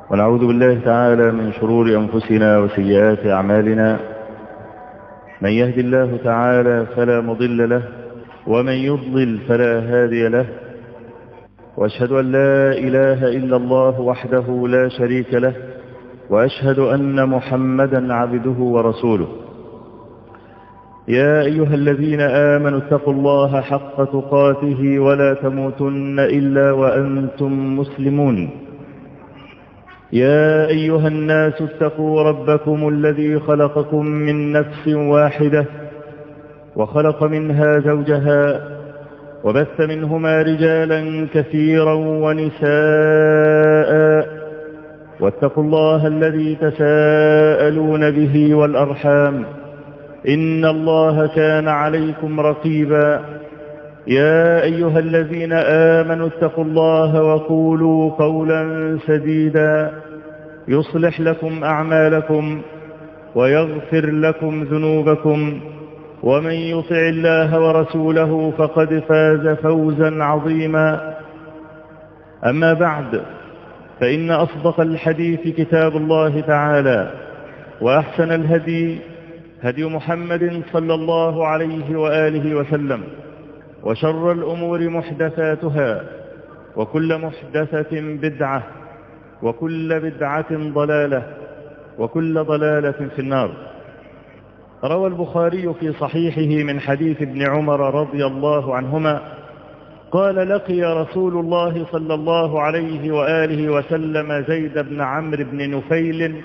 ونعوذ بالله تعالى من شرور أنفسنا وسيئات أعمالنا. من يهد الله تعالى فلا مضل له، ومن يضلل فلا هادي له. وأشهد أن لا إله إلا الله وحده لا شريك له، وأشهد أن محمدا عبده ورسوله. يا أيها الذين آمنوا اتقوا الله حق تقاته ولا تموتن إلا وأنتم مسلمون. يا أيها الناس اتقوا ربكم الذي خلقكم من نفس واحدة، وخلق منها زوجها، وبث منهما رجالا كثيرا ونساء. واتقوا الله الذي تساءلون به والأرحام، إن الله كان عليكم رقيبا. يا أيها الذين آمنوا اتقوا الله وقولوا قولا سديدا يصلح لكم أعمالكم ويغفر لكم ذنوبكم، ومن يطع الله ورسوله فقد فاز فوزا عظيما. أما بعد، فإن أصدق الحديث كتاب الله تعالى، وأحسن الهدي هدي محمد صلى الله عليه وآله وسلم، وشر الأمور محدثاتها، وكل محدثة بدعة، وكل بدعة ضلالة، وكل ضلالة في النار. روى البخاري في صحيحه من حديث ابن عمر رضي الله عنهما قال: لقي رسول الله صلى الله عليه وآله وسلم زيد بن عمرو بن نفيل،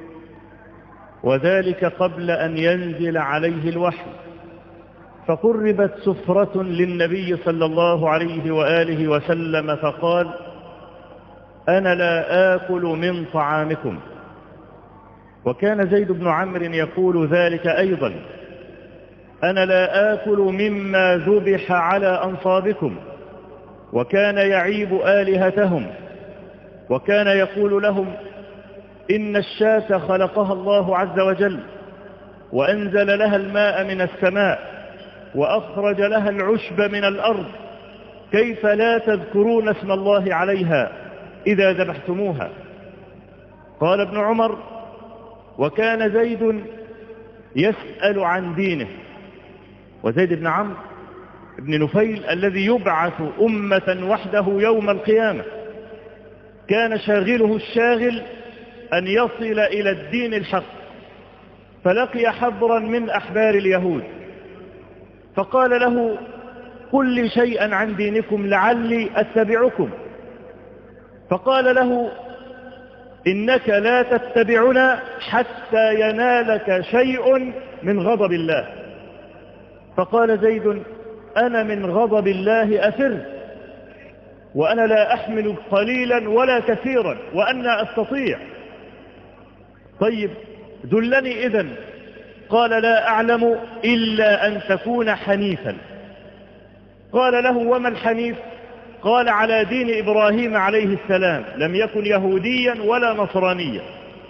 وذلك قبل أن ينزل عليه الوحي، فقربت سفرة للنبي صلى الله عليه وآله وسلم، فقال: أنا لا آكل من طعامكم. وكان زيد بن عمرو يقول ذلك أيضا: أنا لا آكل مما ذبح على أنصابكم. وكان يعيب آلهتهم، وكان يقول لهم: إن الشاة خلقها الله عز وجل، وأنزل لها الماء من السماء، وأخرج لها العشب من الأرض، كيف لا تذكرون اسم الله عليها إذا ذبحتموها؟ قال ابن عمر: وكان زيد يسأل عن دينه. وزيد بن عمرو بن نفيل الذي يبعث أمة وحده يوم القيامة، كان شاغله الشاغل أن يصل إلى الدين الحق، فلقي حبرا من أحبار اليهود، فقال له: قل لي شيئا عن دينكم لعلي أتبعكم. فقال له: إنك لا تتبعنا حتى ينالك شيء من غضب الله. فقال زيد: أنا من غضب الله أفر، وأنا لا أحمل قليلا ولا كثيرا، وأنا أستطيع. طيب دلني إذن. قال: لا أعلم إلا أن تكون حنيفا. قال له: وما الحنيف؟ قال: على دين إبراهيم عليه السلام، لم يكن يهوديا ولا نصرانيا.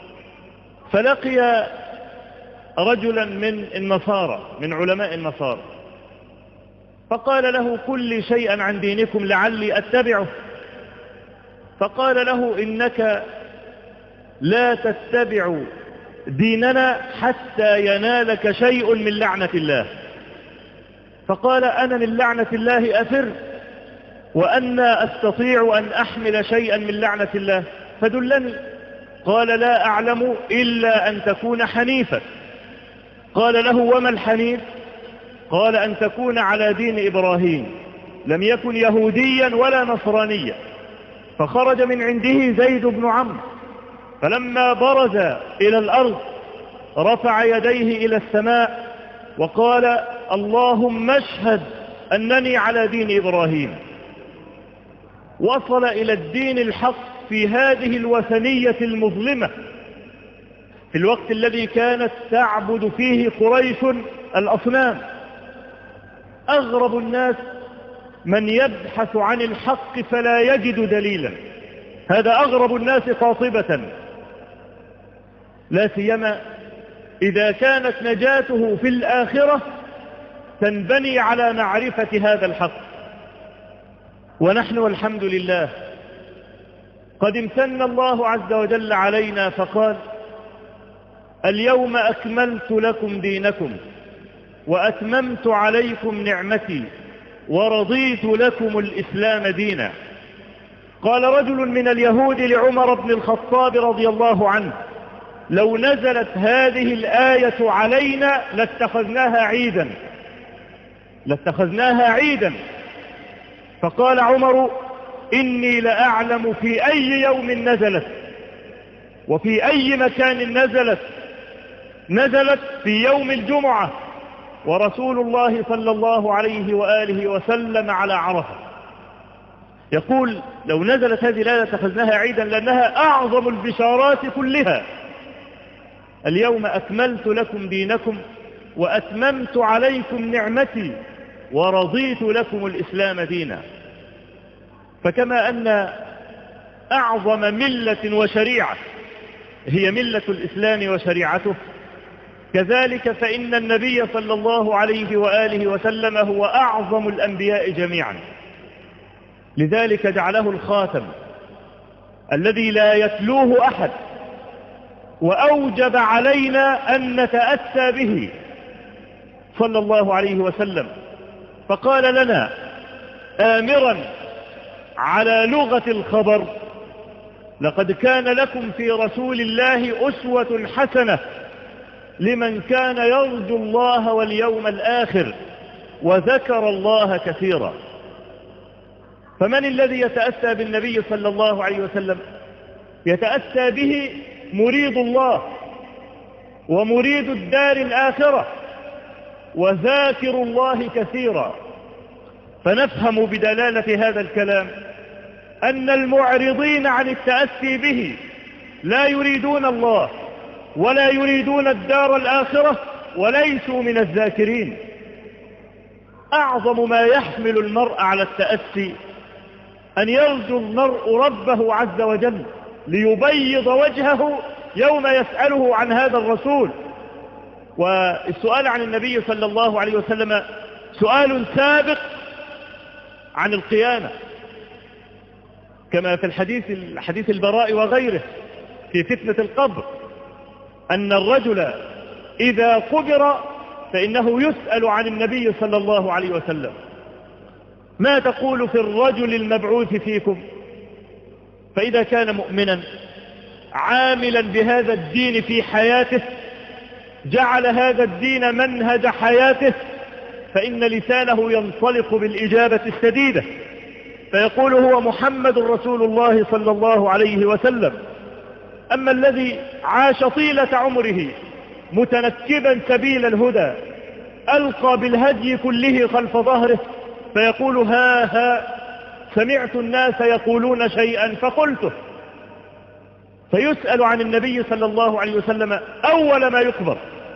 فلقي رجلا من النصارى، من علماء النصارى، فقال له: قل لي شيئا عن دينكم لعلي أتبعه. فقال له: إنك لا تتبع ديننا حتى ينالك شيء من لعنة الله. فقال: أنا من لعنة الله أفر، وأنا أستطيع أن أحمل شيئا من لعنة الله، فدلني. قال: لا أعلم إلا أن تكون حنيفا. قال له: وما الحنيف؟ قال: أن تكون على دين إبراهيم، لم يكن يهوديا ولا نصرانيا. فخرج من عنده زيد بن عمرو، فلما برز إلى الأرض رفع يديه إلى السماء وقال: اللهم اشهد أنني على دين إبراهيم. وصل إلى الدين الحق في هذه الوثنية المظلمة، في الوقت الذي كانت تعبد فيه قريش الأصنام. أغرب الناس من يبحث عن الحق فلا يجد دليلا، هذا أغرب الناس قاطبة، لا سيما إذا كانت نجاته في الآخرة تنبني على معرفة هذا الحق. ونحن والحمد لله قد امتن الله عز وجل علينا فقال: اليوم أكملت لكم دينكم وأتممت عليكم نعمتي ورضيت لكم الإسلام دينا. قال رجل من اليهود لعمر بن الخطاب رضي الله عنه: لو نزلت هذه الآية علينا لاتخذناها عيدا. فقال عمر: إني لأعلم في أي يوم نزلت وفي أي مكان نزلت في يوم الجمعة ورسول الله صلى الله عليه وآله وسلم على عرفة. يقول: لو نزلت هذه الآية لاتخذناها عيدا لأنها أعظم البشارات كلها. اليوم أكملت لكم دينكم وأتممت عليكم نعمتي ورضيت لكم الإسلام دينا. فكما أن أعظم ملة وشريعة هي ملة الإسلام وشريعته، كذلك فإن النبي صلى الله عليه وآله وسلم هو أعظم الأنبياء جميعا. لذلك جعله الخاتم الذي لا يتلوه أحد، وأوجب علينا أن نتأسى به صلى الله عليه وسلم. فقال لنا آمرا على لغة الخبر: لقد كان لكم في رسول الله أسوة حسنة لمن كان يرجو الله واليوم الآخر وذكر الله كثيرا. فمن الذي يتأسى بالنبي صلى الله عليه وسلم؟ يتأسى به مريد الله ومريد الدار الآخرة وذاكر الله كثيرا. فنفهم بدلالة هذا الكلام أن المعرضين عن التأسي به لا يريدون الله ولا يريدون الدار الآخرة وليسوا من الذاكرين. أعظم ما يحمل المرء على التأسي أن يرجو المرء ربه عز وجل ليبيض وجهه يوم يسأله عن هذا الرسول. والسؤال عن النبي صلى الله عليه وسلم سؤال سابق عن القيامة، كما في حديث البراء وغيره في فتنة القبر، أن الرجل إذا قبر فإنه يسأل عن النبي صلى الله عليه وسلم: ما تقول في الرجل المبعوث فيكم؟ فإذا كان مؤمنا عاملا بهذا الدين في حياته جعل هذا الدين منهج حياته، فإن لسانه ينطلق بالإجابة السديدة فيقول: هو محمد رسول الله صلى الله عليه وسلم. أما الذي عاش طيلة عمره متنكبا سبيل الهدى ألقى بالهدي كله خلف ظهره فيقول: ها سمعت الناس يقولون شيئا فقلته. فيسأل عن النبي صلى الله عليه وسلم أول ما يخبر.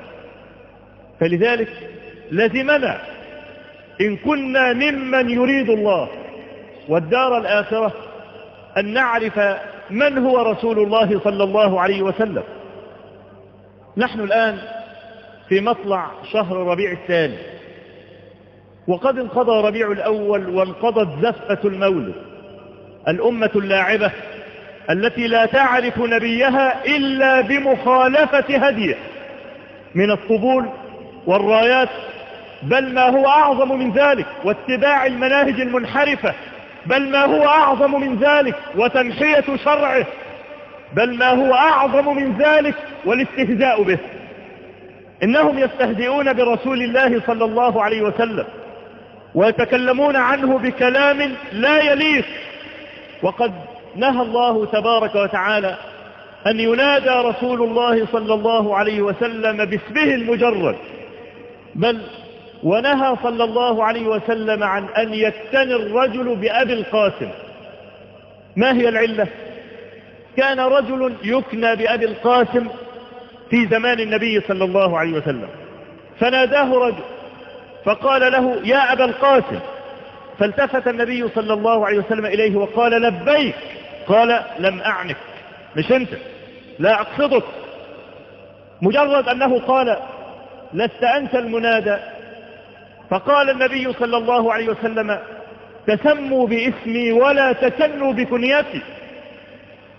فلذلك لزمنا إن كنا ممن يريد الله والدار الآخرة أن نعرف من هو رسول الله صلى الله عليه وسلم. نحن الآن في مطلع شهر ربيع الثاني، وقد انقضى ربيع الأول وانقضت زفة المولد. الأمة اللاعبة التي لا تعرف نبيها إلا بمخالفة هديه من الطبول والرايات، بل ما هو أعظم من ذلك واتباع المناهج المنحرفة، بل ما هو أعظم من ذلك وتنحية شرعه، بل ما هو أعظم من ذلك والاستهزاء به. إنهم يستهزئون برسول الله صلى الله عليه وسلم ويتكلمون عنه بكلام لا يليق، وقد نهى الله تبارك وتعالى أن ينادى رسول الله صلى الله عليه وسلم باسمه المجرد، بل ونهى صلى الله عليه وسلم عن أن يكتني الرجل بأبي القاسم. ما هي العلة؟ كان رجل يكنى بأبي القاسم في زمان النبي صلى الله عليه وسلم، فناداه رجل فقال له: يا أبا القاسم. فالتفت النبي صلى الله عليه وسلم إليه وقال: لبيك. قال: لم أعنك، مش أنت، لا أقصدك. مجرد أنه قال: لست أنت المنادى. فقال النبي صلى الله عليه وسلم: تسموا باسمي ولا تكنوا بكنيتي.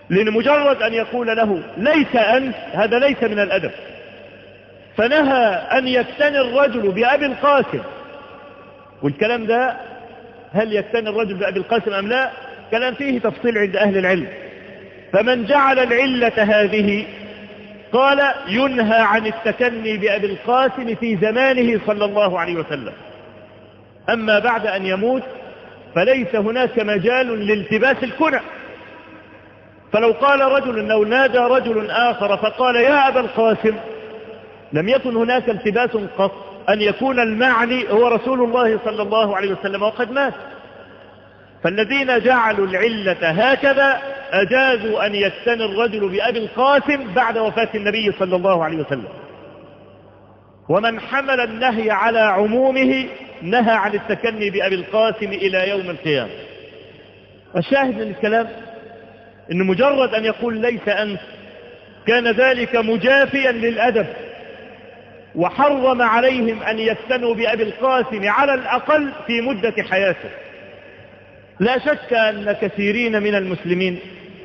لأن مجرد أن يقول له ليس أنت هذا ليس من الأدب. فنهى أن يكتني الرجل بأبي القاسم، والكلام ده هل يكتني الرجل بأبي القاسم أم لا كلام فيه تفصيل عند أهل العلم. فمن جعل العلة هذه قال ينهى عن التكني بأبي القاسم في زمانه صلى الله عليه وسلم، أما بعد أن يموت فليس هناك مجال لالتباس الكنى. فلو قال رجل أو نادى رجل آخر فقال يا أبا القاسم لم يكن هناك التباس قط أن يكون المعني هو رسول الله صلى الله عليه وسلم وقد مات. فالذين جعلوا العلة هكذا أجازوا أن يكتني الرجل بأبي القاسم بعد وفاة النبي صلى الله عليه وسلم. ومن حمل النهي على عمومه نهى عن التكني بأبي القاسم إلى يوم القيامة. الشاهد من الكلام إن مجرد أن يقول ليس أنت كان ذلك مجافيا للأدب، وحرم عليهم أن يكتنوا بأبي القاسم على الأقل في مدة حياته. لا شك أن كثيرين من المسلمين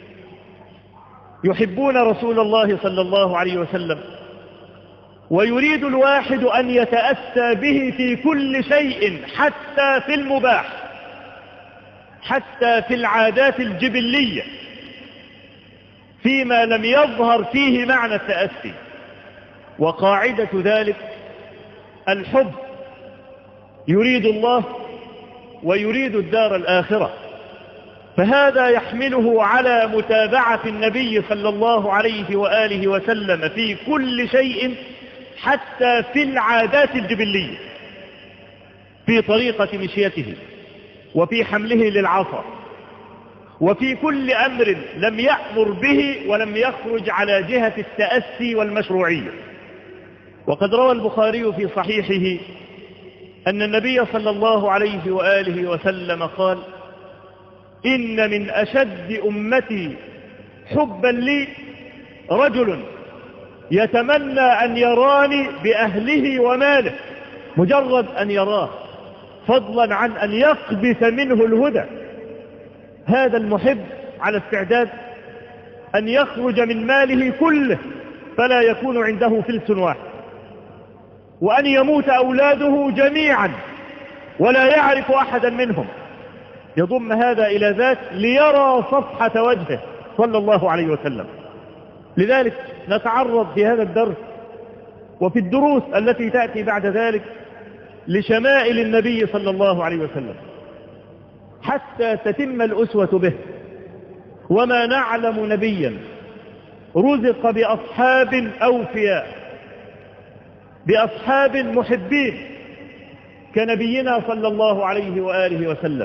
يحبون رسول الله صلى الله عليه وسلم، ويريد الواحد أن يتأسى به في كل شيء حتى في المباح، حتى في العادات الجبلية فيما لم يظهر فيه معنى التأسي. وقاعدة ذلك الحب، يريد الله ويريد الدار الآخرة، فهذا يحمله على متابعة النبي صلى الله عليه وآله وسلم في كل شيء حتى في العادات الجبلية، في طريقة مشيته وفي حمله للعصا وفي كل أمر لم يأمر به ولم يخرج على جهة التأسي والمشروعية. وقد روى البخاري في صحيحه أن النبي صلى الله عليه وآله وسلم قال إن من أشد أمتي حبا لي رجل يتمنى أن يراني بأهله وماله، مجرد أن يراه فضلا عن أن يقبس منه الهدى. هذا المحب على استعداد أن يخرج من ماله كله فلا يكون عنده فلس واحد، وأن يموت أولاده جميعا ولا يعرف أحدا منهم، يضم هذا إلى ذاك ليرى صفحة وجهه صلى الله عليه وسلم. لذلك نتعرض في هذا الدرس وفي الدروس التي تأتي بعد ذلك لشمائل النبي صلى الله عليه وسلم حتى تتم الأسوة به. وما نعلم نبيا رزق بأصحاب أوفياء، بأصحاب محبين كنبينا صلى الله عليه وآله وسلم،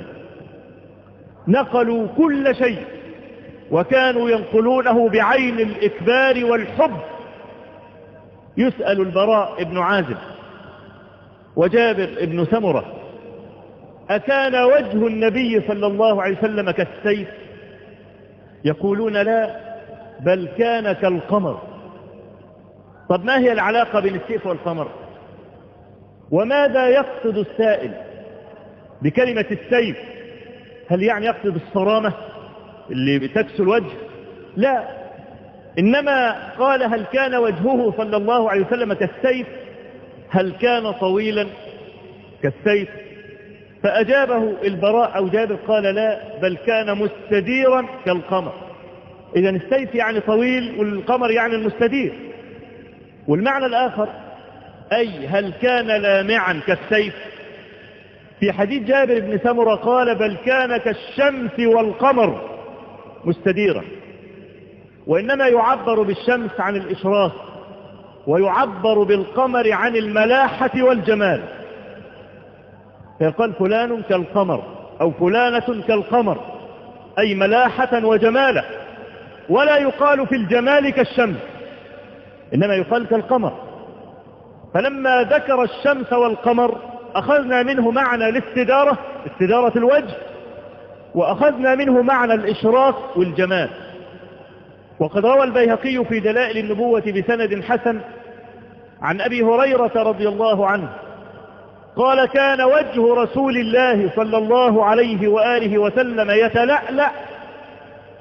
نقلوا كل شيء وكانوا ينقلونه بعين الإكبار والحب. يسأل البراء بن عازب وجابر بن سمرة أكان وجه النبي صلى الله عليه وسلم كالسيف؟ يقولون لا، بل كان كالقمر. طب ما هي العلاقة بين السيف والقمر؟ وماذا يقصد السائل بكلمة السيف؟ هل يعني يقصد الصرامة اللي بتكسو الوجه؟ لا، إنما قال هل كان وجهه صلى الله عليه وسلم كالسيف؟ هل كان طويلا كالسيف؟ فأجابه البراء أو جابر قال لا، بل كان مستديرا كالقمر. إذن السيف يعني طويل والقمر يعني المستدير. والمعنى الآخر أي هل كان لامعا كالسيف؟ في حديث جابر بن سمرة قال بل كان كالشمس والقمر مستديرا. وإنما يعبر بالشمس عن الإشراق، ويعبر بالقمر عن الملاحة والجمال، فيقال فلان كالقمر أو فلانة كالقمر، أي ملاحة وجمالة. ولا يقال في الجمال كالشمس، إنما يقال كالقمر. فلما ذكر الشمس والقمر أخذنا منه معنى الاستدارة، استدارة الوجه، وأخذنا منه معنى الإشراق والجمال. وقد روى البيهقي في دلائل النبوة بسند حسن عن أبي هريرة رضي الله عنه قال كان وجه رسول الله صلى الله عليه وآله وسلم يتلألأ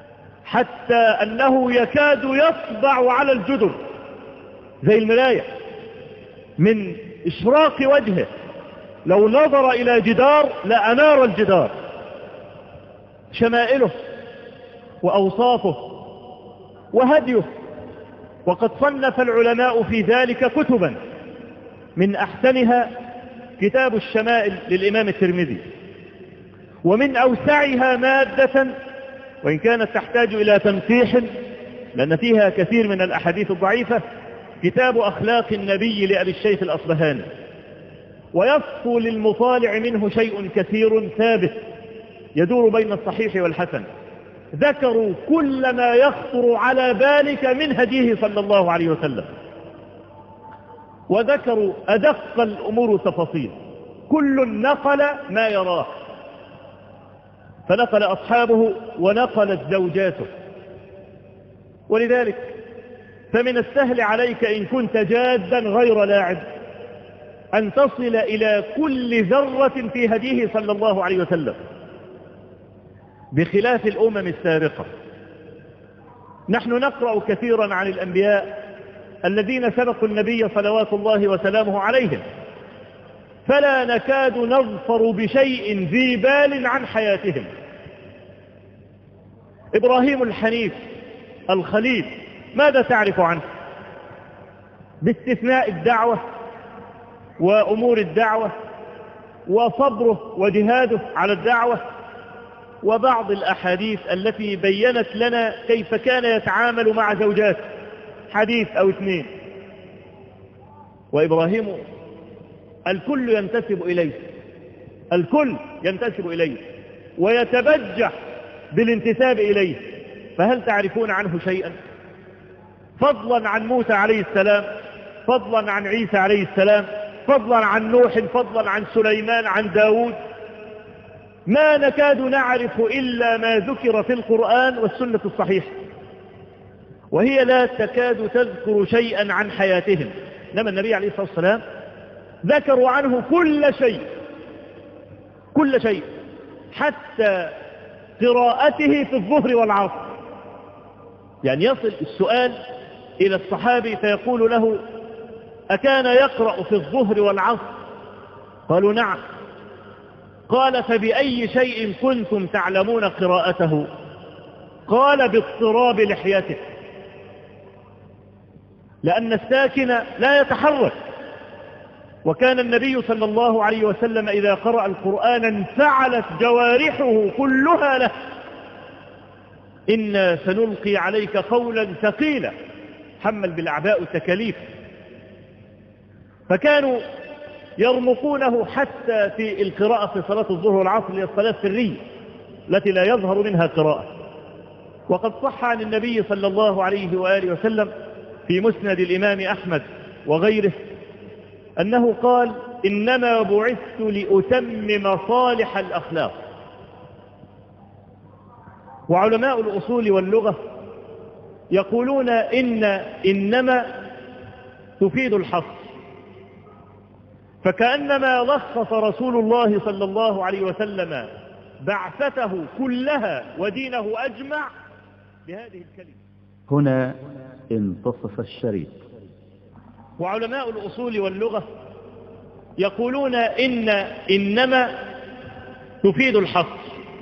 حتى أنه يكاد يطبع على الجدر زي المراية من إشراق وجهه، لو نظر إلى جدار لأنار الجدار. شمائله وأوصافه وهديه، وقد صنف العلماء في ذلك كتبا، من أحسنها كتاب الشمائل للإمام الترمذي، ومن أوسعها مادة وإن كانت تحتاج إلى تنقيح لأن فيها كثير من الأحاديث الضعيفة، كتاب أخلاق النبي لأبي الشيخ الأصبهاني، ويصفو للمطالع منه شيء كثير ثابت يدور بين الصحيح والحسن. ذكروا كل ما يخطر على بالك من هديه صلى الله عليه وسلم، وذكروا أدق الأمور تفاصيل، كل نقل ما يراه، فنقل أصحابه ونقلت زوجاته. ولذلك فمن السهل عليك إن كنت جادا غير لاعب أن تصل إلى كل ذرة في هديه صلى الله عليه وسلم، بخلاف الأمم السابقة. نحن نقرأ كثيرا عن الأنبياء الذين سبقوا النبي صلوات الله وسلامه عليهم، فلا نكاد نظفر بشيء ذي بال عن حياتهم. إبراهيم الحنيف الخليل ماذا تعرف عنه؟ باستثناء الدعوة وأمور الدعوة وصبره وجهاده على الدعوة وبعض الأحاديث التي بيّنت لنا كيف كان يتعامل مع زوجاته، حديث أو اثنين. وإبراهيم الكل ينتسب إليه، الكل ينتسب إليه ويتبجح بالانتساب إليه، فهل تعرفون عنه شيئا؟ فضلا عن موسى عليه السلام، فضلا عن عيسى عليه السلام، فضلا عن نوح، فضلا عن سليمان، عن داود، ما نكاد نعرف إلا ما ذكر في القرآن والسنة الصحيحة، وهي لا تكاد تذكر شيئا عن حياتهم. إنما النبي عليه الصلاة والسلام ذكروا عنه كل شيء، كل شيء، حتى قراءته في الظهر والعصر. يعني يصل السؤال إلى الصحابي فيقول له: أكان يقرأ في الظهر والعصر؟ قالوا: نعم. قال: فبأي شيء كنتم تعلمون قراءته؟ قال: باضطراب لحيته، لأن الساكن لا يتحرك. وكان النبي صلى الله عليه وسلم إذا قرأ القرآن انفعلت جوارحه كلها له. إنا سنلقي عليك قولا ثقيلا، حمل بالأعباء التكاليف. فكانوا يرمقونه حتى في القراءة في صلاة الظهر والعصر، للصلاة السرية التي لا يظهر منها قراءة. وقد صح عن النبي صلى الله عليه وآله وسلم في مسند الإمام أحمد وغيره أنه قال: إنما بعثت لأتمم صالح الأخلاق. وعلماء الأصول واللغة يقولون إنما تفيد الحصر، فكأنما لخص رسول الله صلى الله عليه وسلم بعثته كلها ودينه أجمع بهذه الكلمة. هنا انتصف الشريط. وعلماء الأصول واللغة يقولون إنما تفيد الحصر،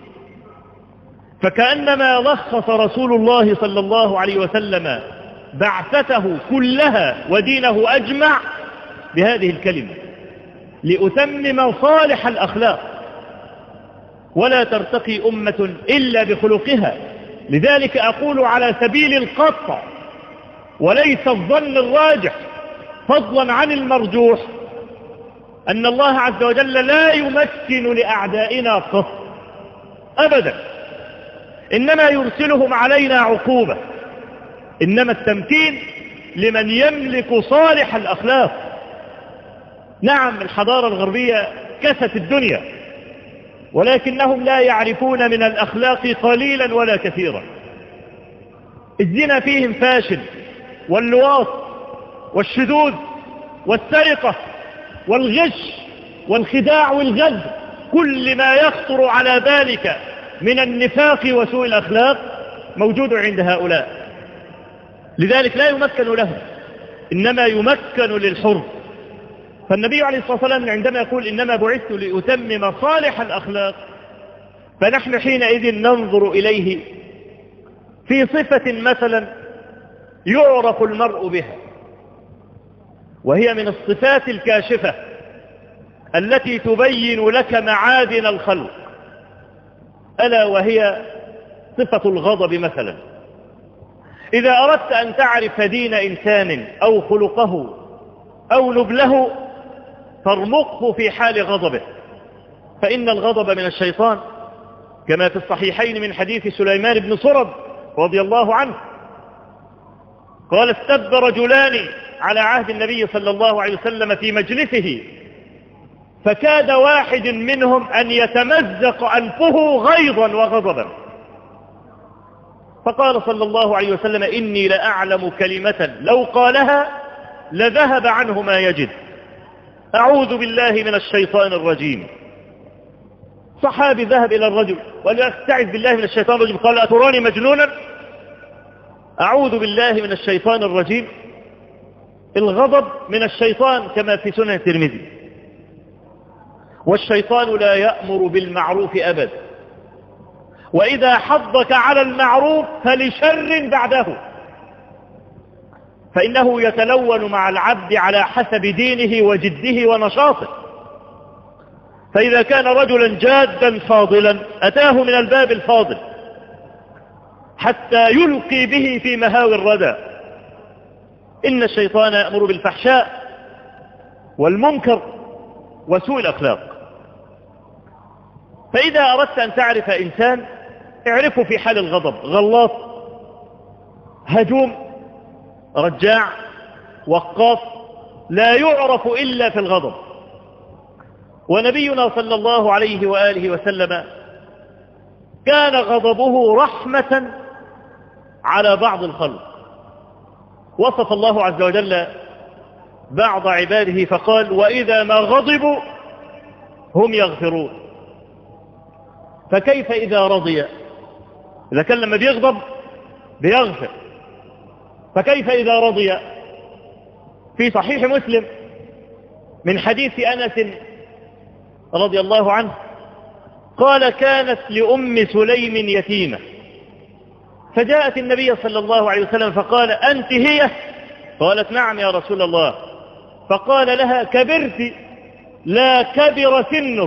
فكأنما لخص رسول الله صلى الله عليه وسلم بعثته كلها ودينه أجمع بهذه الكلمة: لأتمم صالح الأخلاق، ولا ترتقي أمة إلا بخلقها. لذلك أقول على سبيل القطع وليس الظن الراجح، فضلا عن المرجوح، أن الله عز وجل لا يمكن لأعدائنا قط أبدا، إنما يرسلهم علينا عقوبة. إنما التمكين لمن يملك صالح الأخلاق. نعم، الحضارة الغربية كست الدنيا، ولكنهم لا يعرفون من الأخلاق قليلا ولا كثيرا. الزنا فيهم فاشل، واللواط والشذوذ والسرقة والغش والخداع والغدر، كل ما يخطر على بالك من النفاق وسوء الأخلاق موجود عند هؤلاء، لذلك لا يمكن لهم، إنما يمكن للحر. فالنبي عليه الصلاة والسلام عندما يقول إنما بعثت لأتمم صالح الأخلاق، فنحن حينئذ ننظر إليه في صفة مثلا يعرف المرء بها، وهي من الصفات الكاشفة التي تبين لك معادن الخلق، ألا وهي صفة الغضب مثلا. إذا أردت أن تعرف دين إنسان أو خلقه أو نبله فارمقه في حال غضبه، فإن الغضب من الشيطان، كما في الصحيحين من حديث سليمان بن سرد رضي الله عنه قال: استب رجلان على عهد النبي صلى الله عليه وسلم في مجلسه، فكاد واحد منهم أن يتمزق أنفه غيظا وغضبا، فقال صلى الله عليه وسلم: إني لأعلم كلمة لو قالها لذهب عنه ما يجد، أعوذ بالله من الشيطان الرجيم. صحابي ذهب إلى الرجل وقال: استعذ بالله من الشيطان الرجيم. قال: أتراني مجنونا؟ أعوذ بالله من الشيطان الرجيم. الغضب من الشيطان كما في سنن الترمذي، والشيطان لا يأمر بالمعروف أبدا، وإذا حضك على المعروف فلشر بعده، فإنه يتلون مع العبد على حسب دينه وجده ونشاطه. فإذا كان رجلا جادا فاضلا أتاه من الباب الفاضل حتى يلقي به في مهاوي الردى. إن الشيطان يأمر بالفحشاء والمنكر وسوء الأخلاق. فإذا أردت أن تعرف إنسان اعرفه في حال الغضب: غلاط، هجوم، رجاع، وقاف، لا يعرف إلا في الغضب. ونبينا صلى الله عليه وآله وسلم كان غضبه رحمة على بعض الخلق. وصف الله عز وجل بعض عباده فقال: وإذا ما غضبوا هم يغفرون. فكيف إذا رضي؟ إذا كان لما بيغضب بيغفر، فكيف إذا رضي؟ في صحيح مسلم من حديث أنس رضي الله عنه قال: كانت لأم سليم يتيمة، فجاءت النبي صلى الله عليه وسلم فقال: أنت هي؟ قالت: نعم يا رسول الله. فقال لها: كبرت، لا كبر سنك.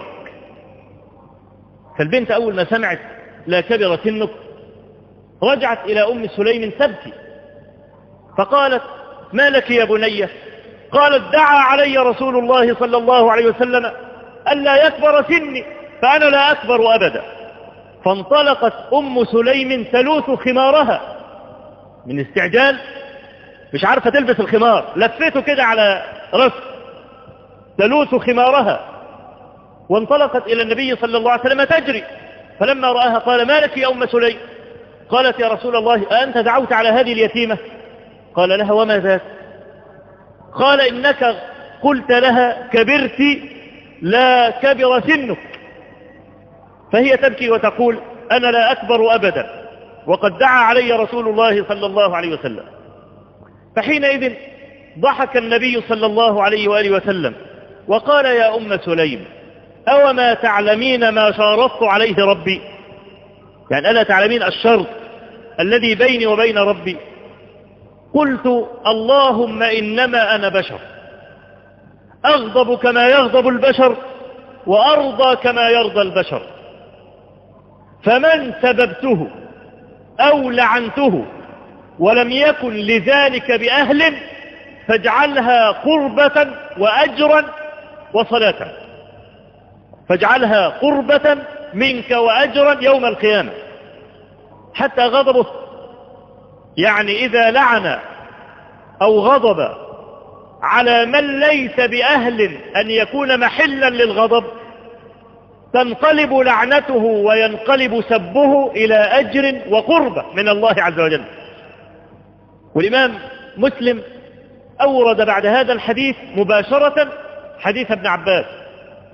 فالبنت أول ما سمعت لا كبر سنك رجعت إلى أم سليم تبكي، فقالت: ما لك يا بنية؟ قالت: دعا علي رسول الله صلى الله عليه وسلم ألا يكبر سني، فأنا لا أكبر أبدا. فانطلقت أم سليم تلوث خمارها من استعجال، مش عارفة تلبس الخمار، لفته كده على رأس، تلوث خمارها، وانطلقت إلى النبي صلى الله عليه وسلم تجري. فلما رآها قال: ما لك يا أم سليم؟ قالت: يا رسول الله، أنت دعوت على هذه اليتيمة؟ قال لها: وما ذاك؟ قال: إنك قلت لها كبرت، لا كبر سنك. فهي تبكي وتقول: أنا لا أكبر أبدا، وقد دعا علي رسول الله صلى الله عليه وسلم. فحينئذ ضحك النبي صلى الله عليه وآله وسلم وقال: يا أم سليم، أو ما تعلمين ما شارطت عليه ربي؟ يعني ألا تعلمين الشرط الذي بيني وبين ربي؟ قلت: اللهم إنما أنا بشر، أغضب كما يغضب البشر وأرضى كما يرضى البشر، فمن سببته أو لعنته ولم يكن لذلك بأهل فاجعلها قربة وأجرا وصلاة، فاجعلها قربة منك وأجرا يوم القيامة. حتى غضبه، يعني إذا لعن أو غضب على من ليس بأهل أن يكون محلا للغضب تنقلب لعنته وينقلب سبه إلى أجر وقربة من الله عز وجل. والإمام مسلم أورد بعد هذا الحديث مباشرة حديث ابن عباس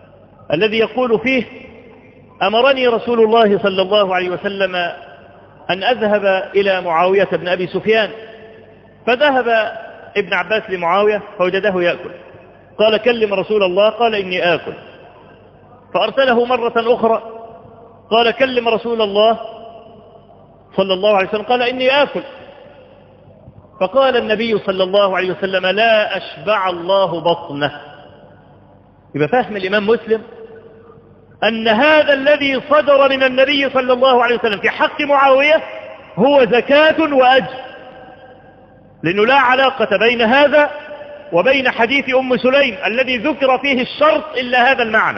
الذي يقول فيه: أمرني رسول الله صلى الله عليه وسلم أن أذهب إلى معاوية بن أبي سفيان، فذهب ابن عباس لمعاوية فوجده يأكل، قال كلم رسول الله، قال إني آكل. فأرسله مرة أخرى، قال كلم رسول الله صلى الله عليه وسلم، قال إني آكل. فقال النبي صلى الله عليه وسلم لا أشبع الله بطنه. يبقى فاهم الإمام مسلم أن هذا الذي صدر من النبي صلى الله عليه وسلم في حق معاوية هو زكاة وأجر، لأنه لا علاقة بين هذا وبين حديث أم سليم الذي ذكر فيه الشرط إلا هذا المعنى: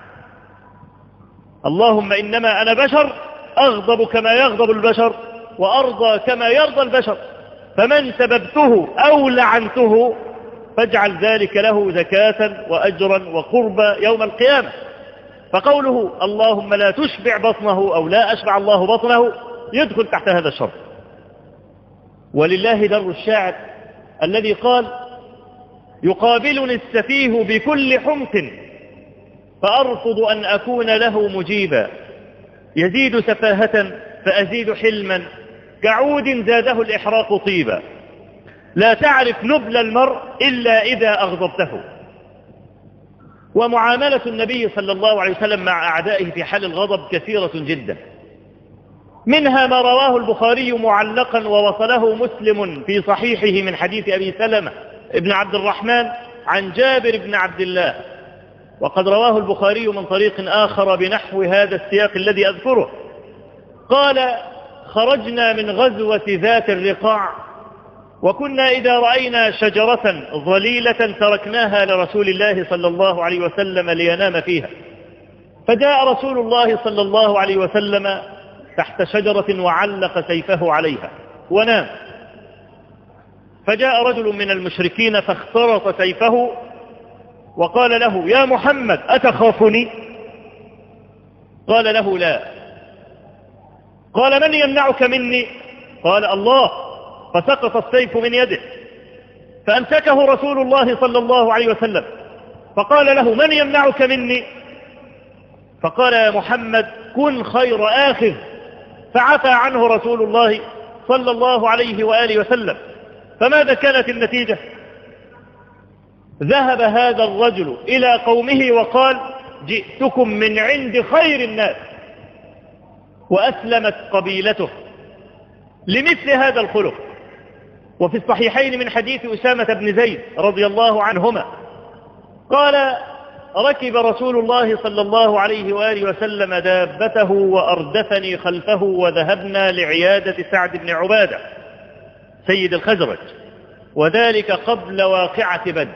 اللهم إنما أنا بشر أغضب كما يغضب البشر وأرضى كما يرضى البشر، فمن سببته أو لعنته فاجعل ذلك له زكاة وأجرا وقربا يوم القيامة. فقوله اللهم لا تشبع بطنه أو لا أشبع الله بطنه يدخل تحت هذا الشرط. ولله در الشاعر الذي قال يقابلني السفيه بكل حمق فأرفض أن أكون له مجيبا، يزيد سفاهة فأزيد حلما كعود زاده الإحراق طيبا، لا تعرف نبل المرء إلا إذا أغضبته. ومعاملة النبي صلى الله عليه وسلم مع أعدائه في حال الغضب كثيرة جدا، منها ما رواه البخاري معلقا ووصله مسلم في صحيحه من حديث أبي سلمة ابن عبد الرحمن عن جابر بن عبد الله، وقد رواه البخاري من طريق آخر بنحو هذا السياق الذي أذكره. قال خرجنا من غزوة ذات الرقاع وكنا إذا رأينا شجرة ظليلة تركناها لرسول الله صلى الله عليه وسلم لينام فيها، فجاء رسول الله صلى الله عليه وسلم تحت شجرة وعلق سيفه عليها ونام، فجاء رجل من المشركين فاخترط سيفه وقال له يا محمد أتخافني؟ قال له لا. قال من يمنعك مني؟ قال الله. فسقط السيف من يده فأمسكه رسول الله صلى الله عليه وسلم فقال له من يمنعك مني؟ فقال يا محمد كن خير آخذ، فعفى عنه رسول الله صلى الله عليه وآله وسلم. فماذا كانت النتيجة؟ ذهب هذا الرجل إلى قومه وقال جئتكم من عند خير الناس، وأسلمت قبيلته لمثل هذا الخلق. وفي الصحيحين من حديث أسامة بن زيد رضي الله عنهما قال ركب رسول الله صلى الله عليه وآله وسلم دابته وأردفني خلفه وذهبنا لعيادة سعد بن عبادة سيد الخزرج، وذلك قبل واقعة بدر.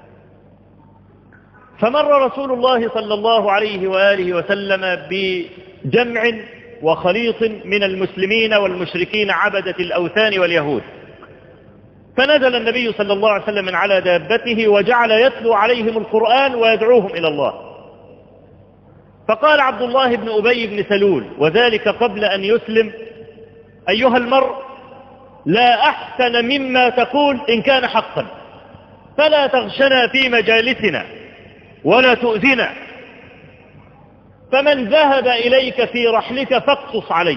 فمر رسول الله صلى الله عليه وآله وسلم بجمع وخليط من المسلمين والمشركين عبدة الأوثان واليهود، فنزل النبي صلى الله عليه وسلم من على دابته وجعل يتلو عليهم القرآن ويدعوهم إلى الله. فقال عبد الله بن أبي بن سلول وذلك قبل أن يسلم أيها المرء لا أحسن مما تقول إن كان حقا، فلا تغشنا في مجالسنا ولا تؤذنا، فمن ذهب إليك في رحلك فاقصص عليه.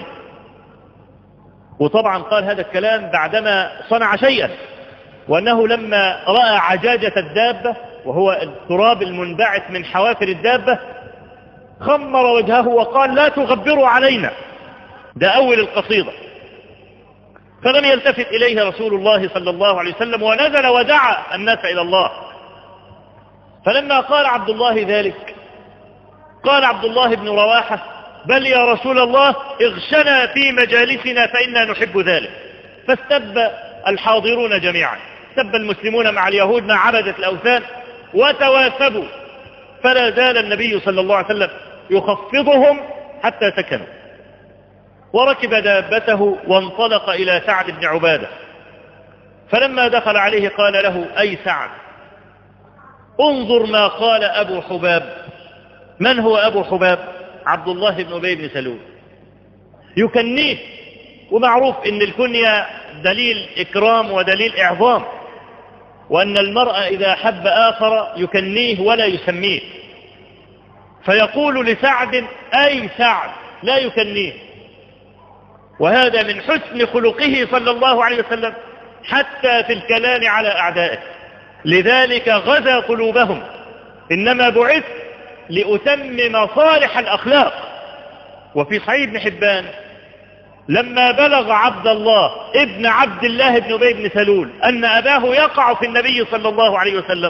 وطبعا قال هذا الكلام بعدما صنع شيئا، وأنه لما رأى عجاجة الدابة وهو التراب المنبعث من حوافر الدابة خمر وجهه وقال لا تغبروا علينا. ده أول القصيدة. فلم يلتفت إليه رسول الله صلى الله عليه وسلم ونزل ودعا الناس إلى الله. فلما قال عبد الله ذلك قال عبد الله بن رواحة بل يا رسول الله اغشنا في مجالسنا فإنا نحب ذلك. فاستب الحاضرون جميعا، استب المسلمون مع اليهود مع عبدة الأوثان وتواثبوا، فلا زال النبي صلى الله عليه وسلم يخفضهم حتى سكنوا، وركب دابته وانطلق إلى سعد بن عبادة. فلما دخل عليه قال له أي سعد انظر ما قال أبو حباب. من هو أبو حباب؟ عبد الله بن أبي بن سلول، يكنيه، ومعروف ان الكنية دليل إكرام ودليل إعظام، وأن المرء إذا حب آخر يكنيه ولا يسميه، فيقول لسعد أي سعد لا يكنيه. وهذا من حسن خلقه صلى الله عليه وسلم حتى في الكلام على أعدائه. لذلك غزا قلوبهم. إنما بعث لأتمم صالح الأخلاق. وفي صحيح ابن حبان لما بلغ عبد الله ابن عبد الله بن أبي بن سلول أن أباه يقع في النبي صلى الله عليه وسلم،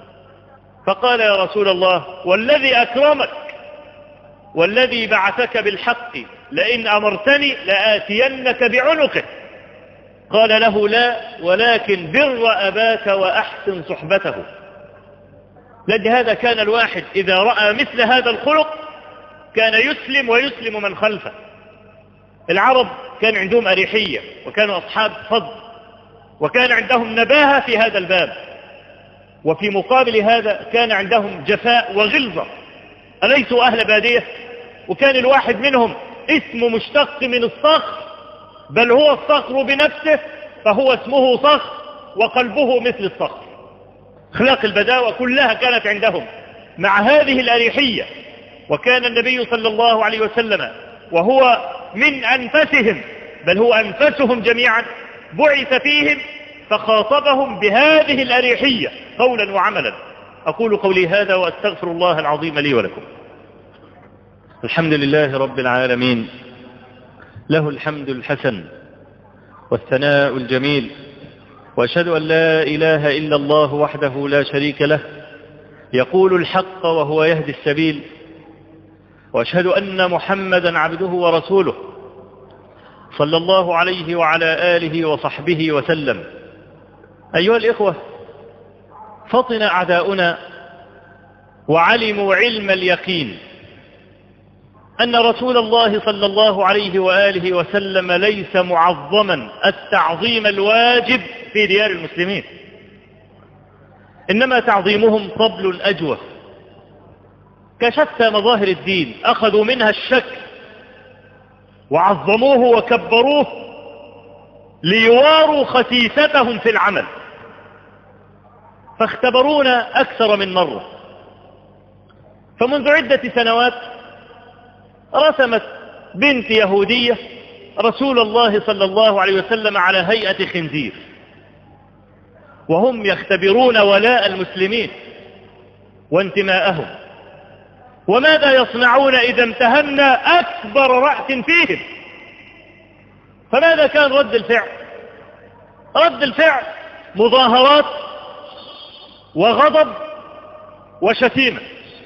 فقال يا رسول الله والذي أكرمك والذي بعثك بالحق لئن أمرتني لآتينك بعنقه. قال له لا، ولكن بر أباك وأحسن صحبته. لهذا كان الواحد إذا رأى مثل هذا الخلق كان يسلم ويسلم من خلفه. العرب كان عندهم أريحية وكانوا أصحاب فضل وكان عندهم نباهة في هذا الباب، وفي مقابل هذا كان عندهم جفاء وغلظة. أليسوا أهل بادية؟ وكان الواحد منهم اسمه مشتق من الصخر، بل هو الصخر بنفسه، فهو اسمه صخر وقلبه مثل الصخر. أخلاق البداوة كلها كانت عندهم مع هذه الأريحية. وكان النبي صلى الله عليه وسلم وهو من أنفسهم، بل هو أنفسهم جميعا، بعث فيهم فخاطبهم بهذه الأريحية قولا وعملا. أقول قولي هذا وأستغفر الله العظيم لي ولكم. الحمد لله رب العالمين، له الحمد الحسن والثناء الجميل، وأشهد أن لا إله إلا الله وحده لا شريك له يقول الحق وهو يهدي السبيل، وأشهد أن محمدا عبده ورسوله صلى الله عليه وعلى آله وصحبه وسلم. أيها الإخوة، فطن أعداؤنا وعلموا علم اليقين أن رسول الله صلى الله عليه وآله وسلم ليس معظما التعظيم الواجب في ديار المسلمين، إنما تعظيمهم طبل أجوف كشتى مظاهر الدين، أخذوا منها الشكل وعظموه وكبروه ليواروا خسيستهم في العمل. فاختبرونا أكثر من مرة. فمنذ عدة سنوات رسمت بنت يهودية رسول الله صلى الله عليه وسلم على هيئة خنزير، وهم يختبرون ولاء المسلمين وانتماءهم. وماذا يصنعون إذا امتهنا أكبر رأس فيهم؟ فماذا كان رد الفعل؟ رد الفعل مظاهرات وغضب وشتيمة.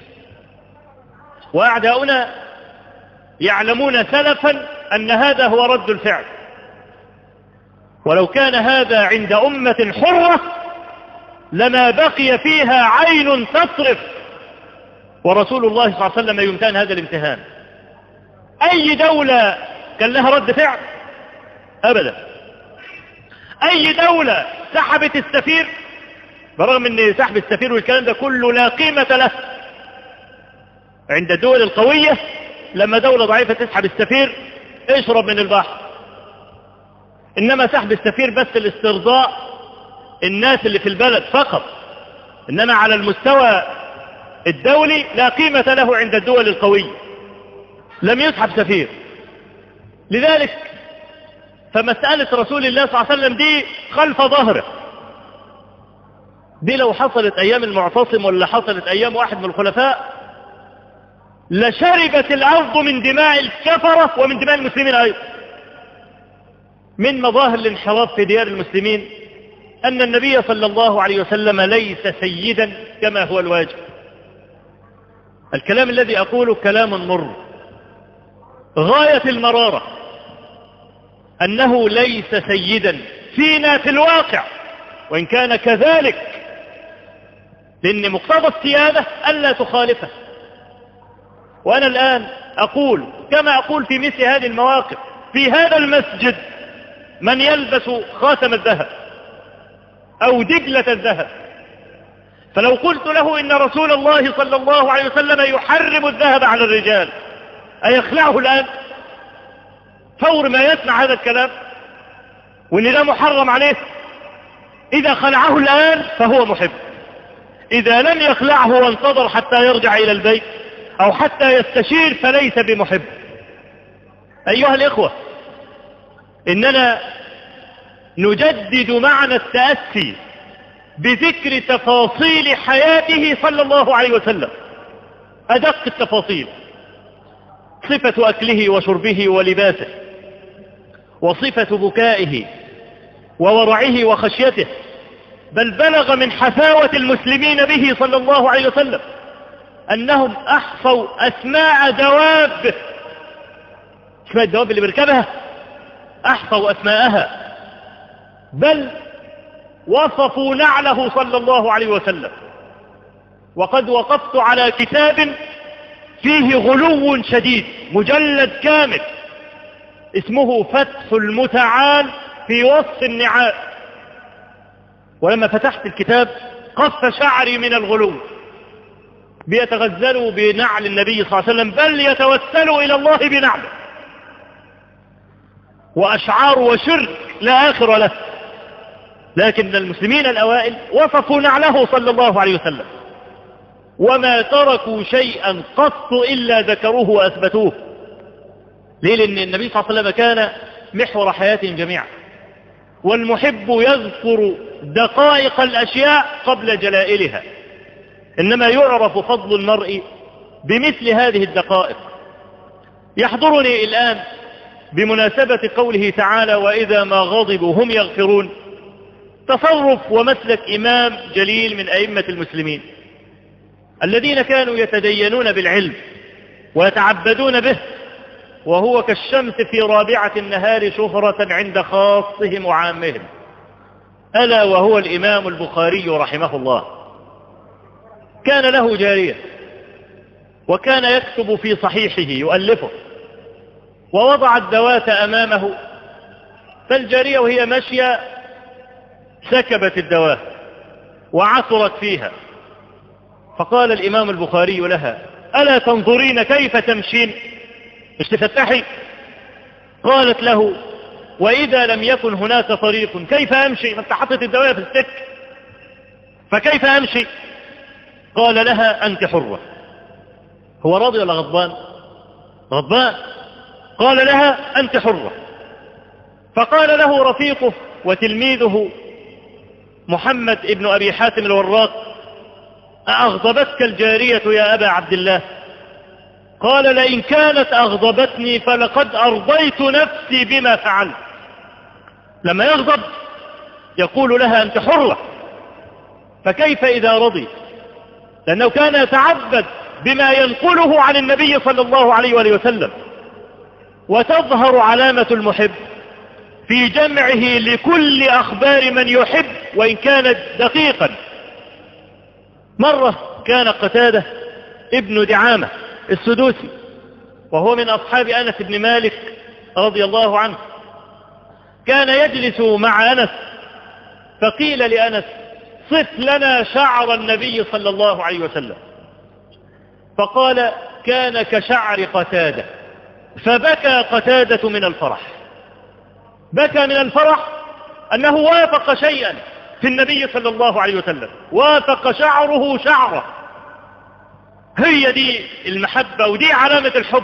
وأعداؤنا يعلمون سلفا أن هذا هو رد الفعل، ولو كان هذا عند أمة حرة لما بقي فيها عين تصرف، ورسول الله صلى الله عليه وسلم يمتهن هذا الامتهان. أي دولة كان لها رد فعل؟ أبدا. أي دولة سحبت السفير، برغم أن سحب السفير والكلام ده كله لا قيمة له عند الدول القوية، لما دولة ضعيفة تسحب السفير اشرب من البحر. إنما سحب السفير بس الاسترضاء الناس اللي في البلد فقط، إنما على المستوى الدولي لا قيمة له عند الدول القوية. لم يسحب سفير. لذلك فمسألة رسول الله صلى الله عليه وسلم دي خلف ظهره، دي لو حصلت أيام المعتصم ولا حصلت أيام واحد من الخلفاء لشربت الأرض من دماء الكفرة ومن دماء المسلمين أيضا. من مظاهر الانحراف في ديار المسلمين أن النبي صلى الله عليه وسلم ليس سيدا كما هو الواجب. الكلام الذي أقوله كلام مر غاية المرارة، أنه ليس سيدا فينا في الواقع، وإن كان كذلك، لأن مقتضى السيادة ألا تخالفه. وأنا الآن أقول كما أقول في مثل هذه المواقف في هذا المسجد: من يلبس خاتم الذهب أو دجلة الذهب، فلو قلت له إن رسول الله صلى الله عليه وسلم يحرم الذهب على الرجال أيخلعه الآن فور ما يسمع هذا الكلام وإن ده محرم عليه؟ إذا خلعه الآن فهو محب، إذا لم يخلعه وانتظر حتى يرجع إلى البيت أو حتى يستشير فليس بمحب. أيها الإخوة، إننا نجدد معنى التأسي بذكر تفاصيل حياته صلى الله عليه وسلم، أدق التفاصيل، صفة أكله وشربه ولباسه، وصفة بكائه وورعه وخشيته، بل بلغ من حفاوة المسلمين به صلى الله عليه وسلم أنهم أحصوا أسماء دواب، اسماء الدواب اللي بيركبها أحصوا أسماءها، بل وصفوا نعله صلى الله عليه وسلم. وقد وقفت على كتاب فيه غلو شديد، مجلد كامل اسمه فتح المتعال في وصف النعال، ولما فتحت الكتاب قف شعري من الغلو، بيتغزلوا بنعل النبي صلى الله عليه وسلم، بل يتوسلوا إلى الله بنعله، وأشعار وشرك لا آخر له. لكن المسلمين الأوائل وصفوا نعله صلى الله عليه وسلم، وما تركوا شيئا قط إلا ذكروه وأثبتوه. ليه؟ لأن النبي صلى الله عليه وسلم كان محور حياتهم جميعا، والمحب يذكر دقائق الأشياء قبل جلائلها، إنما يعرف فضل المرء بمثل هذه الدقائق. يحضرني الآن بمناسبة قوله تعالى وإذا ما غضبوا هم يغفرون تصرف ومسلك إمام جليل من أئمة المسلمين الذين كانوا يتدينون بالعلم ويتعبدون به، وهو كالشمس في رابعة النهار شهرة عند خاصهم وعامهم، ألا وهو الإمام البخاري رحمه الله. كان له جارية وكان يكتب في صحيحه يؤلفه، ووضع الذوات أمامه، فالجارية وهي ماشية سكبت الدواه وعثرت فيها، فقال الإمام البخاري لها ألا تنظرين كيف تمشين، مش تفتحي؟ قالت له وإذا لم يكن هناك طريق كيف أمشي، ما انت حطت الدواه في السك، فكيف أمشي؟ قال لها أنت حرة. هو راضي ولا غضبان؟ غضبان. قال لها أنت حرة. فقال له رفيقه وتلميذه محمد ابن أبي حاتم الوراق أغضبتك الجارية يا أبا عبد الله؟ قال لئن كانت أغضبتني فلقد أرضيت نفسي بما فعلت. لما يغضب يقول لها أنت حرة، فكيف إذا رضي؟ لأنه كان يتعبد بما ينقله عن النبي صلى الله عليه وآله وسلم. وتظهر علامة المحب في جمعه لكل أخبار من يحب وإن كانت دقيقا. مرة كان قتادة ابن دعامة السدوسي وهو من أصحاب أنس بن مالك رضي الله عنه، كان يجلس مع أنس، فقيل لأنس صف لنا شعر النبي صلى الله عليه وسلم، فقال كان كشعر قتادة، فبكى قتادة من الفرح. بكى من الفرح أنه وافق شيئا في النبي صلى الله عليه وسلم، وافق شعره شعره. هي دي المحبة ودي علامة الحب.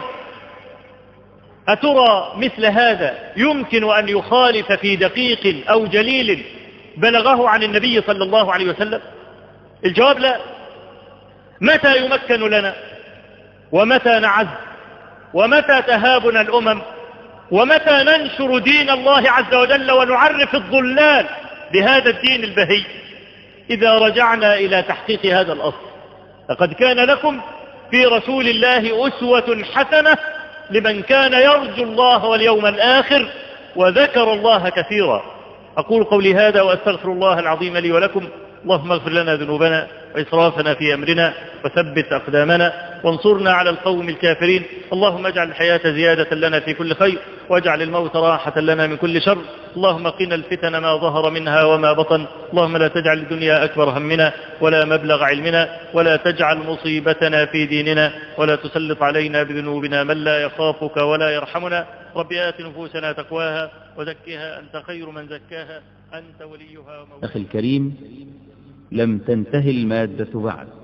أترى مثل هذا يمكن أن يخالف في دقيق أو جليل بلغه عن النبي صلى الله عليه وسلم؟ الجواب لا. متى يمكن لنا ومتى نعز ومتى تهابنا الأمم ومتى ننشر دين الله عز وجل ونعرف الضلال بهذا الدين البهي؟ إذا رجعنا إلى تحقيق هذا الأصل. لقد كان لكم في رسول الله أسوة حسنة لمن كان يرجو الله واليوم الآخر وذكر الله كثيرا. أقول قولي هذا وأستغفر الله العظيم لي ولكم. اللهم اغفر لنا ذنوبنا وإسرافنا في أمرنا وثبت أقدامنا وانصرنا على القوم الكافرين. اللهم اجعل الحياة زيادة لنا في كل خير واجعل الموت راحة لنا من كل شر. اللهم قنا الفتن ما ظهر منها وما بطن. اللهم لا تجعل الدنيا أكبر همنا ولا مبلغ علمنا ولا تجعل مصيبتنا في ديننا ولا تسلط علينا بذنوبنا من لا يخافك ولا يرحمنا. رب آت نفوسنا تقواها وزكها أنت خير من زكاها أنت وليها ومولاها. أخي الكريم، لم تنتهي المادة بعد،